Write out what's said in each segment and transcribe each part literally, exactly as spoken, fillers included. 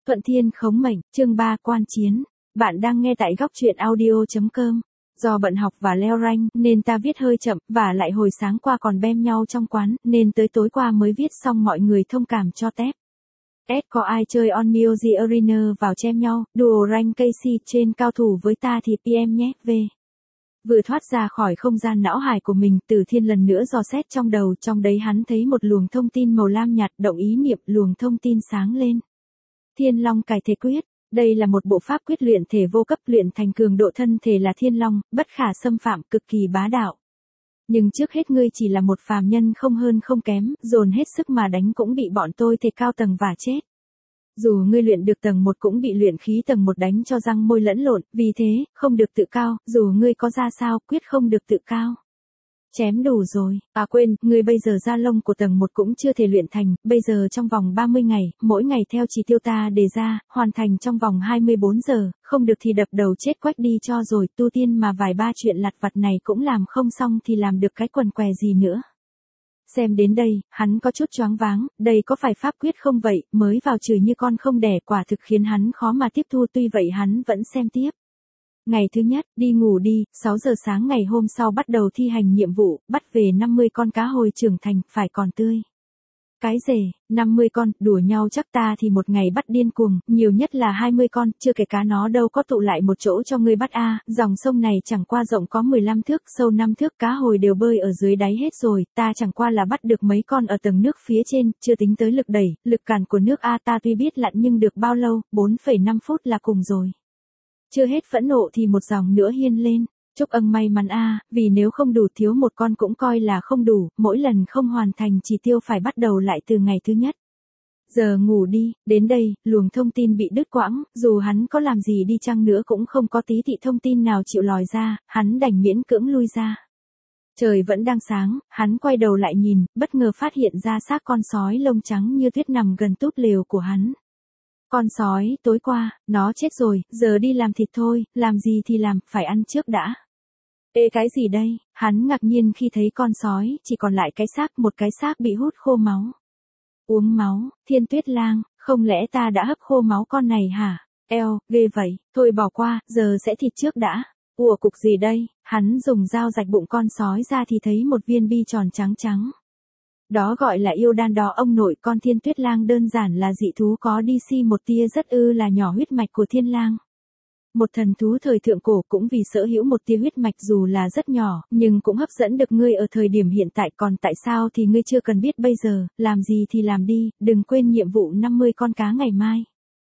Thuận Thiên khống mệnh, chương ba quan chiến. Bạn đang nghe tại góc truyện audio.com. Do bận học và leo rank nên ta viết hơi chậm, và lại hồi sáng qua còn bem nhau trong quán, nên tới tối qua mới viết xong, mọi người thông cảm cho tép. S có ai chơi On Music Arena vào chem nhau, duo rank Casey trên cao thủ với ta thì pê em nhé, V. Vừa thoát ra khỏi không gian não hải của mình, Tử Thiên lần nữa dò xét trong đầu, trong đấy hắn thấy một luồng thông tin màu lam nhạt, động ý niệm, luồng thông tin sáng lên. Thiên Long Cải Thể Quyết, đây là một bộ pháp quyết luyện thể vô cấp, luyện thành cường độ thân thể là Thiên Long, bất khả xâm phạm, cực kỳ bá đạo. Nhưng trước hết ngươi chỉ là một phàm nhân không hơn không kém, dồn hết sức mà đánh cũng bị bọn tôi thể cao tầng và chết. Dù ngươi luyện được tầng một cũng bị luyện khí tầng một đánh cho răng môi lẫn lộn, vì thế, không được tự cao, dù ngươi có ra sao, quyết không được tự cao. Chém đủ rồi, à quên, ngươi bây giờ da lông của tầng một cũng chưa thể luyện thành, bây giờ trong vòng ba mươi ngày, mỗi ngày theo chỉ tiêu ta đề ra, hoàn thành trong vòng hai mươi bốn giờ, không được thì đập đầu chết quách đi cho rồi, tu tiên mà vài ba chuyện lặt vặt này cũng làm không xong thì làm được cái quần què gì nữa. Xem đến đây, hắn có chút choáng váng, đây có phải pháp quyết không vậy, mới vào chửi như con không đẻ, quả thực khiến hắn khó mà tiếp thu, tuy vậy hắn vẫn xem tiếp. Ngày thứ nhất, đi ngủ đi, sáu giờ sáng ngày hôm sau bắt đầu thi hành nhiệm vụ, bắt về năm mươi con cá hồi trưởng thành, phải còn tươi. Cái rể, năm mươi con, đùa nhau chắc ta thì một ngày bắt điên cuồng, nhiều nhất là hai mươi con, chưa kể cá nó đâu có tụ lại một chỗ cho ngươi bắt a, dòng sông này chẳng qua rộng có mười lăm thước, sâu năm thước, cá hồi đều bơi ở dưới đáy hết rồi, ta chẳng qua là bắt được mấy con ở tầng nước phía trên, chưa tính tới lực đẩy, lực cản của nước a, ta tuy biết lặn nhưng được bao lâu, bốn phẩy năm phút là cùng rồi. Chưa hết phẫn nộ thì một dòng nữa hiên lên. Chúc ân may mắn a, vì nếu không đủ thiếu một con cũng coi là không đủ, mỗi lần không hoàn thành chỉ tiêu phải bắt đầu lại từ ngày thứ nhất. Giờ ngủ đi, đến đây, luồng thông tin bị đứt quãng, dù hắn có làm gì đi chăng nữa cũng không có tí thị thông tin nào chịu lòi ra, hắn đành miễn cưỡng lui ra. Trời vẫn đang sáng, hắn quay đầu lại nhìn, bất ngờ phát hiện ra xác con sói lông trắng như tuyết nằm gần túp lều của hắn. Con sói, tối qua, nó chết rồi, giờ đi làm thịt thôi, làm gì thì làm, phải ăn trước đã. Ê cái gì đây, hắn ngạc nhiên khi thấy con sói, chỉ còn lại cái xác, một cái xác bị hút khô máu. Uống máu, Thiên Tuyết Lang, không lẽ ta đã hấp khô máu con này hả? Eo, ghê vậy, thôi bỏ qua, giờ sẽ thịt trước đã. Ủa cục gì đây, hắn dùng dao rạch bụng con sói ra thì thấy một viên bi tròn trắng trắng. Đó gọi là yêu đan đó ông nội, con Thiên Tuyết Lang đơn giản là dị thú có đê xê một tia rất ư là nhỏ huyết mạch của Thiên Lang. Một thần thú thời thượng cổ cũng vì sở hữu một tia huyết mạch dù là rất nhỏ, nhưng cũng hấp dẫn được ngươi ở thời điểm hiện tại, còn tại sao thì ngươi chưa cần biết bây giờ, làm gì thì làm đi, đừng quên nhiệm vụ năm mươi con cá ngày mai.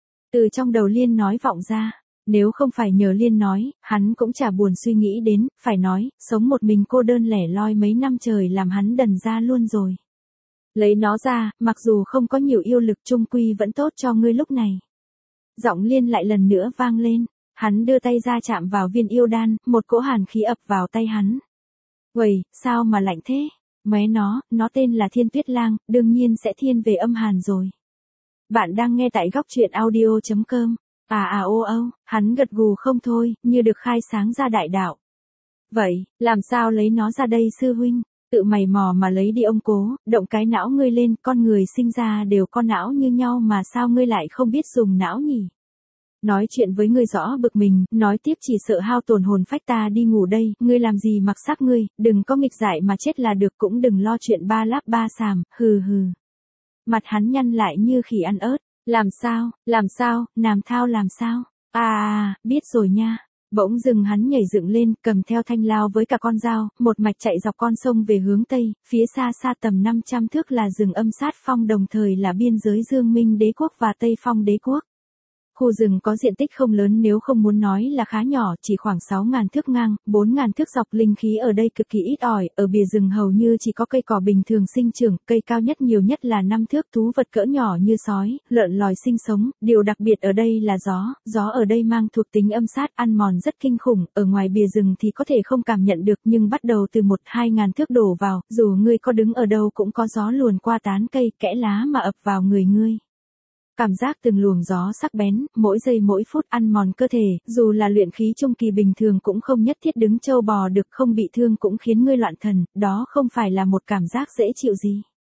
Từ trong đầu Liên nói vọng ra, nếu không phải nhờ Liên nói, hắn cũng chả buồn suy nghĩ đến, phải nói, sống một mình cô đơn lẻ loi mấy năm trời làm hắn đần ra luôn rồi. Lấy nó ra, mặc dù không có nhiều yêu lực trung quy vẫn tốt cho ngươi lúc này. Giọng Liên lại lần nữa vang lên, hắn đưa tay ra chạm vào viên yêu đan, một cỗ hàn khí ập vào tay hắn. Uầy, sao mà lạnh thế? Mé nó, nó tên là Thiên Tuyết Lang, đương nhiên sẽ thiên về âm hàn rồi. Bạn đang nghe tại góc truyện audio.com. À à ô ô, hắn gật gù không thôi, như được khai sáng ra đại đạo. Vậy, làm sao lấy nó ra đây sư huynh? Tự mày mò mà lấy đi ông cố, động cái não ngươi lên, con người sinh ra đều có não như nhau mà sao ngươi lại không biết dùng não nhỉ? Nói chuyện với ngươi rõ bực mình, nói tiếp chỉ sợ hao tổn hồn phách, ta đi ngủ đây, ngươi làm gì mặc sắc ngươi, đừng có nghịch dại mà chết là được, cũng đừng lo chuyện ba láp ba xàm, hừ hừ. Mặt hắn nhăn lại như khỉ ăn ớt, làm sao, làm sao, Nam Thao làm sao? À à, biết rồi nha. Bỗng dừng hắn nhảy dựng lên, cầm theo thanh lao với cả con dao, một mạch chạy dọc con sông về hướng Tây, phía xa xa tầm năm trăm thước là rừng Âm Sát Phong, đồng thời là biên giới Dương Minh Đế quốc và Tây Phong Đế quốc. Khu rừng có diện tích không lớn, nếu không muốn nói là khá nhỏ, chỉ khoảng sáu nghìn thước ngang, bốn nghìn thước dọc, linh khí ở đây cực kỳ ít ỏi, ở bìa rừng hầu như chỉ có cây cỏ bình thường sinh trưởng, cây cao nhất nhiều nhất là năm thước, thú vật cỡ nhỏ như sói, lợn lòi sinh sống, điều đặc biệt ở đây là gió, gió ở đây mang thuộc tính âm sát, ăn mòn rất kinh khủng, ở ngoài bìa rừng thì có thể không cảm nhận được, nhưng bắt đầu từ một hai ngàn thước đổ vào, dù ngươi có đứng ở đâu cũng có gió luồn qua tán cây, kẽ lá mà ập vào người ngươi. Cảm giác từng luồng gió sắc bén, mỗi giây mỗi phút ăn mòn cơ thể, dù là luyện khí trung kỳ bình thường cũng không nhất thiết đứng trâu bò được, không bị thương cũng khiến ngươi loạn thần, đó không phải là một cảm giác dễ chịu gì.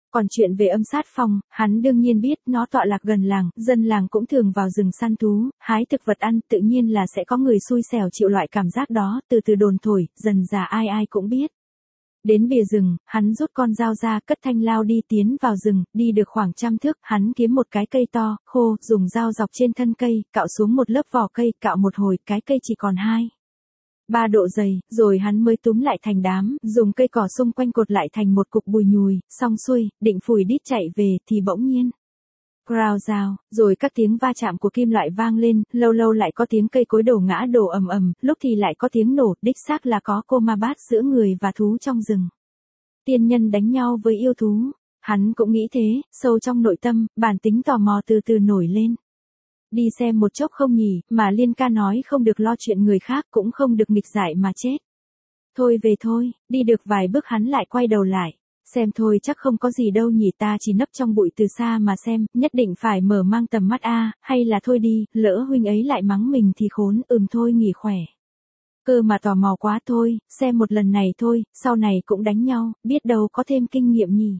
Còn chuyện về Âm Sát Phong, hắn đương nhiên biết, nó tọa lạc gần làng, dân làng cũng thường vào rừng săn thú, hái thực vật ăn, tự nhiên là sẽ có người xui xẻo chịu loại cảm giác đó, từ từ đồn thổi, dần dà ai ai cũng biết. Đến bìa rừng, hắn rút con dao ra, cất thanh lao đi tiến vào rừng, đi được khoảng trăm thước, hắn kiếm một cái cây to, khô, dùng dao dọc trên thân cây, cạo xuống một lớp vỏ cây, cạo một hồi, cái cây chỉ còn hai. Ba độ dày, rồi hắn mới túm lại thành đám, dùng cây cỏ xung quanh cột lại thành một cục bùi nhùi, xong xuôi, định phủi đít chạy về, thì bỗng nhiên. Growl rào, rồi các tiếng va chạm của kim loại vang lên, lâu lâu lại có tiếng cây cối đổ ngã đổ ầm ầm, lúc thì lại có tiếng nổ, đích xác là có combat giữa người và thú trong rừng. Tiên nhân đánh nhau với yêu thú, hắn cũng nghĩ thế, sâu trong nội tâm, bản tính tò mò từ từ nổi lên. Đi xem một chốc không nhỉ, mà Liên ca nói không được lo chuyện người khác, cũng không được nghịch dại mà chết. Thôi về thôi, đi được vài bước hắn lại quay đầu lại. Xem thôi chắc không có gì đâu nhỉ, ta chỉ nấp trong bụi từ xa mà xem, nhất định phải mở mang tầm mắt a, hay là thôi đi, lỡ huynh ấy lại mắng mình thì khốn, ừm thôi nghỉ khỏe. Cơ mà tò mò quá thôi, xem một lần này thôi, sau này cũng đánh nhau, biết đâu có thêm kinh nghiệm nhỉ.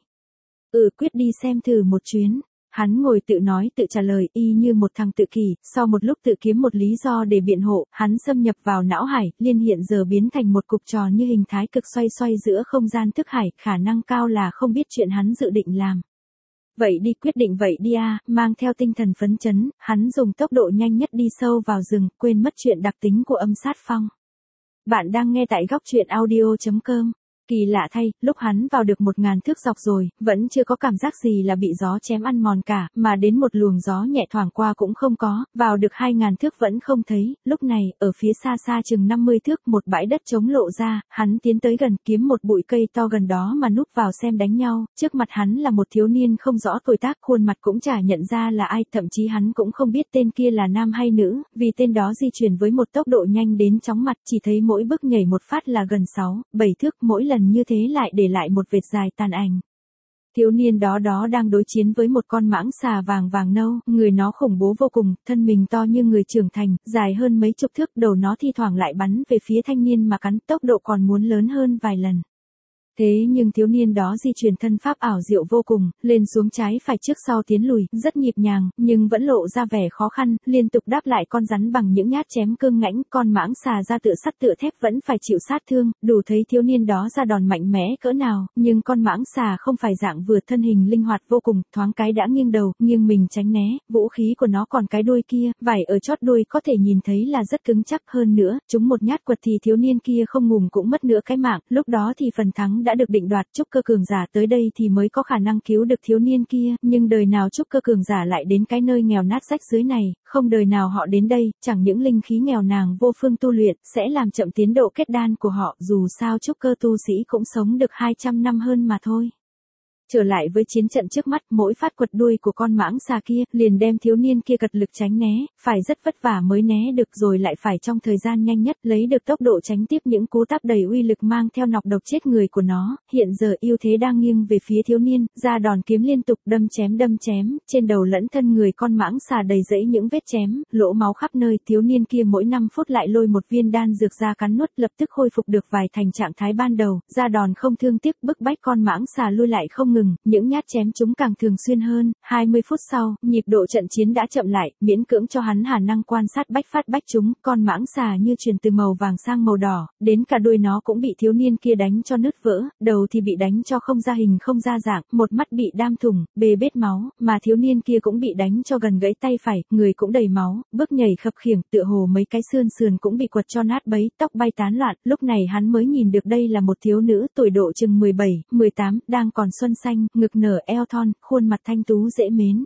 Ừ quyết đi xem thử một chuyến. Hắn ngồi tự nói tự trả lời y như một thằng tự kỷ, sau một lúc tự kiếm một lý do để biện hộ, hắn xâm nhập vào não hải, liên hiện giờ biến thành một cục tròn như hình thái cực xoay xoay giữa không gian thức hải, khả năng cao là không biết chuyện hắn dự định làm. Vậy đi quyết định vậy đi a, mang theo tinh thần phấn chấn, hắn dùng tốc độ nhanh nhất đi sâu vào rừng, quên mất chuyện đặc tính của Âm Sát Phong. Bạn đang nghe tại góc truyện audio chấm com. Kỳ lạ thay, lúc hắn vào được một ngàn thước dọc rồi, vẫn chưa có cảm giác gì là bị gió chém ăn mòn cả, mà đến một luồng gió nhẹ thoảng qua cũng không có, vào được hai ngàn thước vẫn không thấy, lúc này, ở phía xa xa chừng năm mươi thước, một bãi đất trống lộ ra, hắn tiến tới gần kiếm một bụi cây to gần đó mà núp vào xem đánh nhau, trước mặt hắn là một thiếu niên không rõ tuổi tác, khuôn mặt cũng chả nhận ra là ai, thậm chí hắn cũng không biết tên kia là nam hay nữ, vì tên đó di chuyển với một tốc độ nhanh đến chóng mặt, chỉ thấy mỗi bước nhảy một phát là gần sáu, bảy thước, mỗi lần như thế lại để lại một vệt dài tàn ảnh. Thiếu niên đó đó đang đối chiến với một con mãng xà vàng vàng nâu, người nó khủng bố vô cùng, thân mình to như người trưởng thành, dài hơn mấy chục thước, đầu nó thi thoảng lại bắn về phía thanh niên mà cắn, tốc độ còn muốn lớn hơn vài lần. Thế nhưng thiếu niên đó di chuyển thân pháp ảo diệu vô cùng, lên xuống trái phải trước sau tiến lùi, rất nhịp nhàng, nhưng vẫn lộ ra vẻ khó khăn, liên tục đáp lại con rắn bằng những nhát chém cương ngãnh, con mãng xà ra tựa sắt tựa thép vẫn phải chịu sát thương, đủ thấy thiếu niên đó ra đòn mạnh mẽ cỡ nào, nhưng con mãng xà không phải dạng vừa, thân hình linh hoạt vô cùng, thoáng cái đã nghiêng đầu, nghiêng mình tránh né, vũ khí của nó còn cái đuôi kia, vảy ở chót đuôi có thể nhìn thấy là rất cứng chắc, hơn nữa, chúng một nhát quật thì thiếu niên kia không ngủm cũng mất nửa cái mạng, lúc đó thì phần thắng đã được định đoạt, trúc cơ cường giả tới đây thì mới có khả năng cứu được thiếu niên kia, nhưng đời nào trúc cơ cường giả lại đến cái nơi nghèo nát rách dưới này, không đời nào họ đến đây, chẳng những linh khí nghèo nàn vô phương tu luyện, sẽ làm chậm tiến độ kết đan của họ, dù sao trúc cơ tu sĩ cũng sống được hai trăm năm hơn mà thôi. Trở lại với chiến trận trước mắt, mỗi phát quật đuôi của con mãng xà kia, liền đem thiếu niên kia cật lực tránh né, phải rất vất vả mới né được, rồi lại phải trong thời gian nhanh nhất lấy được tốc độ tránh tiếp những cú táp đầy uy lực mang theo nọc độc chết người của nó. Hiện giờ ưu thế đang nghiêng về phía thiếu niên, ra đòn kiếm liên tục đâm chém đâm chém, trên đầu lẫn thân người con mãng xà đầy rẫy những vết chém, lỗ máu khắp nơi. Thiếu niên kia mỗi năm phút lại lôi một viên đan dược ra cắn nuốt, lập tức khôi phục được vài thành trạng thái ban đầu, ra đòn không thương tiếc, bức bách con mãng xà lui lại không ngừng, những nhát chém chúng càng thường xuyên hơn. Hai mươi phút sau, nhịp độ trận chiến đã chậm lại, miễn cưỡng cho hắn khả năng quan sát bách phát bách chúng, con mãng xà như chuyển từ màu vàng sang màu đỏ, đến cả đuôi nó cũng bị thiếu niên kia đánh cho nứt vỡ, đầu thì bị đánh cho không ra hình không ra dạng, một mắt bị đam thủng, bê bết máu, mà thiếu niên kia cũng bị đánh cho gần gãy tay phải, người cũng đầy máu, bước nhảy khập khiễng, tựa hồ mấy cái xương sườn cũng bị quật cho nát bấy, tóc bay tán loạn, lúc này hắn mới nhìn được đây là một thiếu nữ tuổi độ chừng mười bảy, mười tám, đang còn xuân xanh, ngực nở eo thon, khuôn mặt thanh tú dễ mến.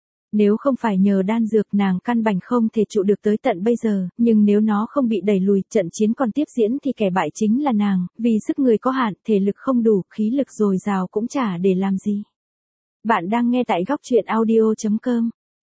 Nếu không phải nhờ đan dược nàng căn bản không thể trụ được tới tận bây giờ, nhưng nếu nó không bị đẩy lùi, trận chiến còn tiếp diễn thì kẻ bại chính là nàng, vì sức người có hạn, thể lực không đủ, khí lực dồi dào cũng chả để làm gì. Bạn đang nghe tại góc truyện audio chấm com.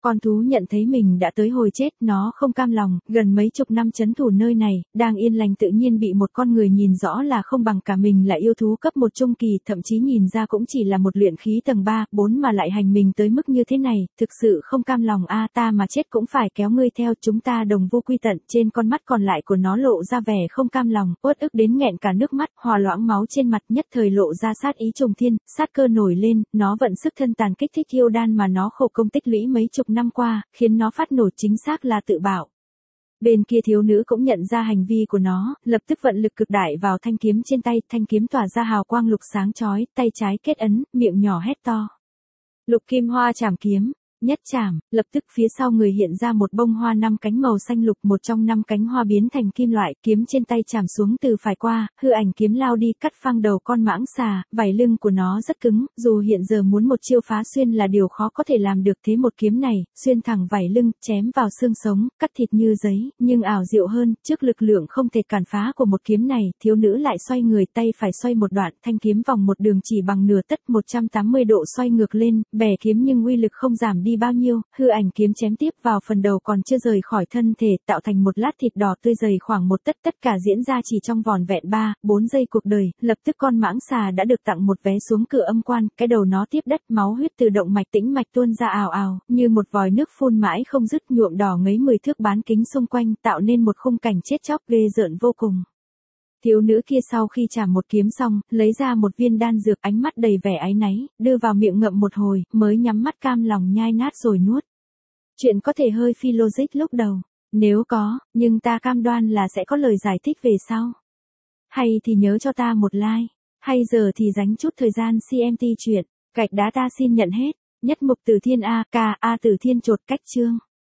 Con thú nhận thấy mình đã tới hồi chết, nó không cam lòng, gần mấy chục năm trấn thủ nơi này, đang yên lành tự nhiên bị một con người nhìn rõ là không bằng cả mình là yêu thú cấp một trung kỳ, thậm chí nhìn ra cũng chỉ là một luyện khí tầng ba, bốn mà lại hành mình tới mức như thế này, thực sự không cam lòng a ta mà chết cũng phải kéo ngươi theo, chúng ta đồng vô quy tận. Trên con mắt còn lại của nó lộ ra vẻ không cam lòng, uất ức đến nghẹn cả nước mắt, hòa loãng máu trên mặt, nhất thời lộ ra sát ý trùng thiên, sát cơ nổi lên, nó vận sức thân tàn kích thích yêu đan mà nó khổ công tích lũy mấy chục năm qua, khiến nó phát nổ chính xác là tự bảo. Bên kia thiếu nữ cũng nhận ra hành vi của nó, lập tức vận lực cực đại vào thanh kiếm trên tay, thanh kiếm tỏa ra hào quang lục sáng chói, tay trái kết ấn, miệng nhỏ hét to. Lục kim hoa chảm kiếm, nhất chảm, lập tức phía sau người hiện ra một bông hoa năm cánh màu xanh lục, một trong năm cánh hoa biến thành kim loại, kiếm trên tay chảm xuống từ phải qua, hư ảnh kiếm lao đi cắt phăng đầu con mãng xà, vảy lưng của nó rất cứng, dù hiện giờ muốn một chiêu phá xuyên là điều khó có thể làm được, thế một kiếm này, xuyên thẳng vảy lưng, chém vào xương sống, cắt thịt như giấy, nhưng ảo diệu hơn, trước lực lượng không thể cản phá của một kiếm này, thiếu nữ lại xoay người, tay phải xoay một đoạn, thanh kiếm vòng một đường chỉ bằng nửa tấc, một trăm tám mươi độ xoay ngược lên, bẻ kiếm nhưng uy lực không giảm đi bao nhiêu, hư ảnh kiếm chém tiếp vào phần đầu còn chưa rời khỏi thân thể, tạo thành một lát thịt đỏ tươi dày khoảng một tấc, tất cả diễn ra chỉ trong vỏn vẹn ba, bốn giây cuộc đời, lập tức con mãng xà đã được tặng một vé xuống cửa âm quan, cái đầu nó tiếp đất, máu huyết từ động mạch tĩnh mạch tuôn ra ào ào, như một vòi nước phun mãi không dứt, nhuộm đỏ ngấy mười thước bán kính xung quanh, tạo nên một khung cảnh chết chóc ghê rợn vô cùng. Thiếu nữ kia sau khi chảm một kiếm xong, lấy ra một viên đan dược, ánh mắt đầy vẻ áy náy, đưa vào miệng ngậm một hồi, mới nhắm mắt cam lòng nhai nát rồi nuốt. Chuyện có thể hơi phi logic lúc đầu, nếu có, nhưng ta cam đoan là sẽ có lời giải thích về sau. Hay thì nhớ cho ta một like, hay giờ thì dành chút thời gian xê em tê chuyện, gạch đá ta xin nhận hết, nhất mục Từ Thiên A, K, A Từ Thiên chột cách chương.